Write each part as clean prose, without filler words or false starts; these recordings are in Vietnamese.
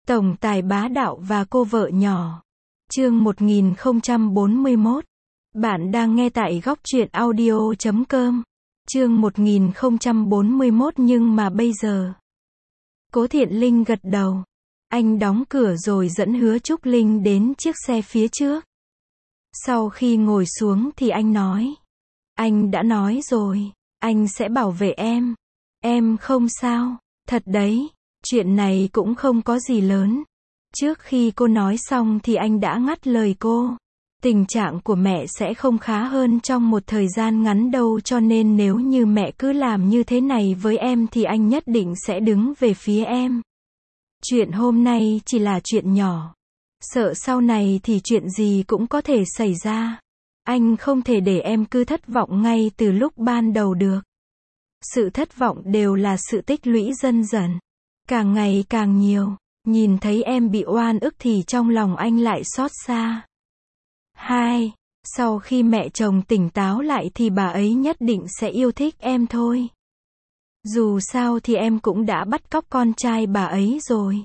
Tổng tài bá đạo và cô vợ nhỏ. Chương 1041. Bạn đang nghe tại góc truyện audio.com. Chương 1041 nhưng mà bây giờ. Cố Thiện Linh gật đầu. Anh đóng cửa rồi dẫn Hứa Trúc Linh đến chiếc xe phía trước. Sau khi ngồi xuống thì anh nói. Anh đã nói rồi, anh sẽ bảo vệ em. Em không sao, thật đấy, chuyện này cũng không có gì lớn. Trước khi cô nói xong thì anh đã ngắt lời cô. Tình trạng của mẹ sẽ không khá hơn trong một thời gian ngắn đâu, cho nên nếu như mẹ cứ làm như thế này với em thì anh nhất định sẽ đứng về phía em. Chuyện hôm nay chỉ là chuyện nhỏ. Sợ sau này thì chuyện gì cũng có thể xảy ra. Anh không thể để em cứ thất vọng ngay từ lúc ban đầu được. Sự thất vọng đều là sự tích lũy dần dần. Càng ngày càng nhiều. Nhìn thấy em bị oan ức thì trong lòng anh lại xót xa. 2. Sau khi mẹ chồng tỉnh táo lại thì bà ấy nhất định sẽ yêu thích em thôi. Dù sao thì em cũng đã bắt cóc con trai bà ấy rồi.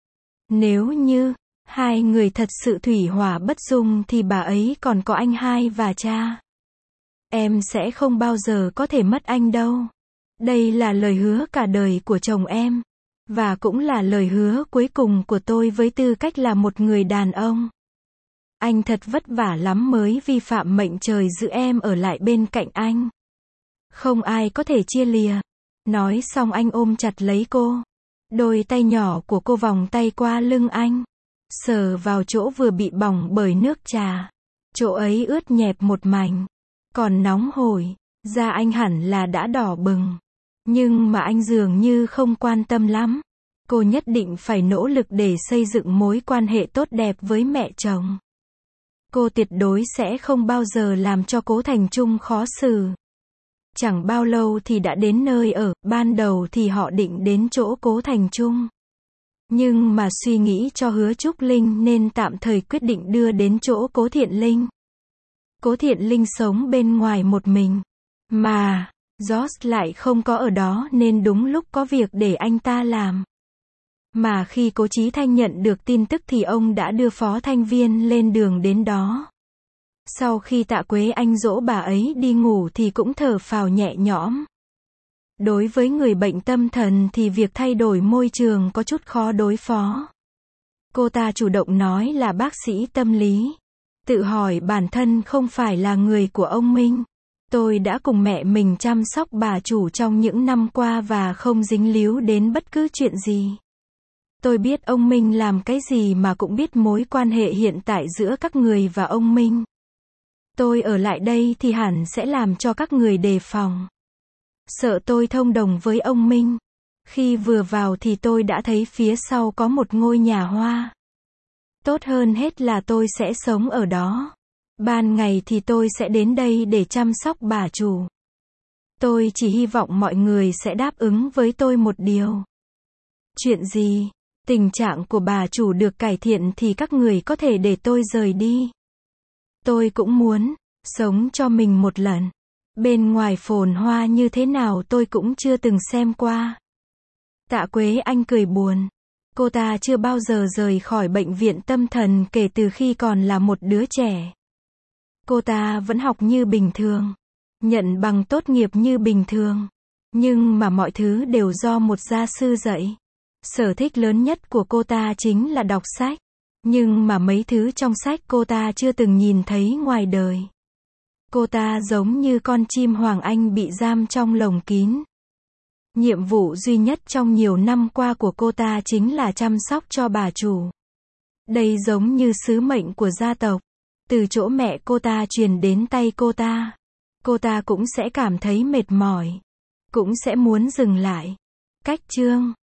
Nếu như hai người thật sự thủy hỏa bất dung thì bà ấy còn có anh hai và cha. Em sẽ không bao giờ có thể mất anh đâu. Đây là lời hứa cả đời của chồng em. Và cũng là lời hứa cuối cùng của tôi với tư cách là một người đàn ông. Anh thật vất vả lắm mới vi phạm mệnh trời giữ em ở lại bên cạnh anh. Không ai có thể chia lìa. Nói xong anh ôm chặt lấy cô. Đôi tay nhỏ của cô vòng tay qua lưng anh. Sờ vào chỗ vừa bị bỏng bởi nước trà. Chỗ ấy ướt nhẹp một mảnh. Còn nóng hổi. Da anh hẳn là đã đỏ bừng. Nhưng mà anh dường như không quan tâm lắm. Cô nhất định phải nỗ lực để xây dựng mối quan hệ tốt đẹp với mẹ chồng. Cô tuyệt đối sẽ không bao giờ làm cho Cố Thành Trung khó xử. Chẳng bao lâu thì đã đến nơi ở, ban đầu thì họ định đến chỗ Cố Thành Trung. Nhưng mà suy nghĩ cho Hứa Trúc Linh nên tạm thời quyết định đưa đến chỗ Cố Thiện Linh. Cố Thiện Linh sống bên ngoài một mình. Mà George lại không có ở đó nên đúng lúc có việc để anh ta làm. Mà khi Cố Chí Thanh nhận được tin tức thì ông đã đưa Phó Thanh Viên lên đường đến đó. Sau khi Tạ Quế Anh dỗ bà ấy đi ngủ thì cũng thở phào nhẹ nhõm. Đối với người bệnh tâm thần thì việc thay đổi môi trường có chút khó đối phó. Cô ta chủ động nói là bác sĩ tâm lý. Tự hỏi bản thân không phải là người của ông Minh. Tôi đã cùng mẹ mình chăm sóc bà chủ trong những năm qua và không dính líu đến bất cứ chuyện gì. Tôi biết ông Minh làm cái gì mà cũng biết mối quan hệ hiện tại giữa các người và ông Minh. Tôi ở lại đây thì hẳn sẽ làm cho các người đề phòng. Sợ tôi thông đồng với ông Minh. Khi vừa vào thì tôi đã thấy phía sau có một ngôi nhà hoa. Tốt hơn hết là tôi sẽ sống ở đó. Ban ngày thì tôi sẽ đến đây để chăm sóc bà chủ. Tôi chỉ hy vọng mọi người sẽ đáp ứng với tôi một điều. Chuyện gì? Tình trạng của bà chủ được cải thiện thì các người có thể để tôi rời đi. Tôi cũng muốn sống cho mình một lần. Bên ngoài phồn hoa như thế nào tôi cũng chưa từng xem qua. Tạ Quế Anh cười buồn. Cô ta chưa bao giờ rời khỏi bệnh viện tâm thần kể từ khi còn là một đứa trẻ. Cô ta vẫn học như bình thường. Nhận bằng tốt nghiệp như bình thường. Nhưng mà mọi thứ đều do một gia sư dạy. Sở thích lớn nhất của cô ta chính là đọc sách. Nhưng mà mấy thứ trong sách cô ta chưa từng nhìn thấy ngoài đời. Cô ta giống như con chim hoàng anh bị giam trong lồng kín. Nhiệm vụ duy nhất trong nhiều năm qua của cô ta chính là chăm sóc cho bà chủ. Đây giống như sứ mệnh của gia tộc. Từ chỗ mẹ cô ta truyền đến tay cô ta. Cô ta cũng sẽ cảm thấy mệt mỏi. Cũng sẽ muốn dừng lại. Cách chương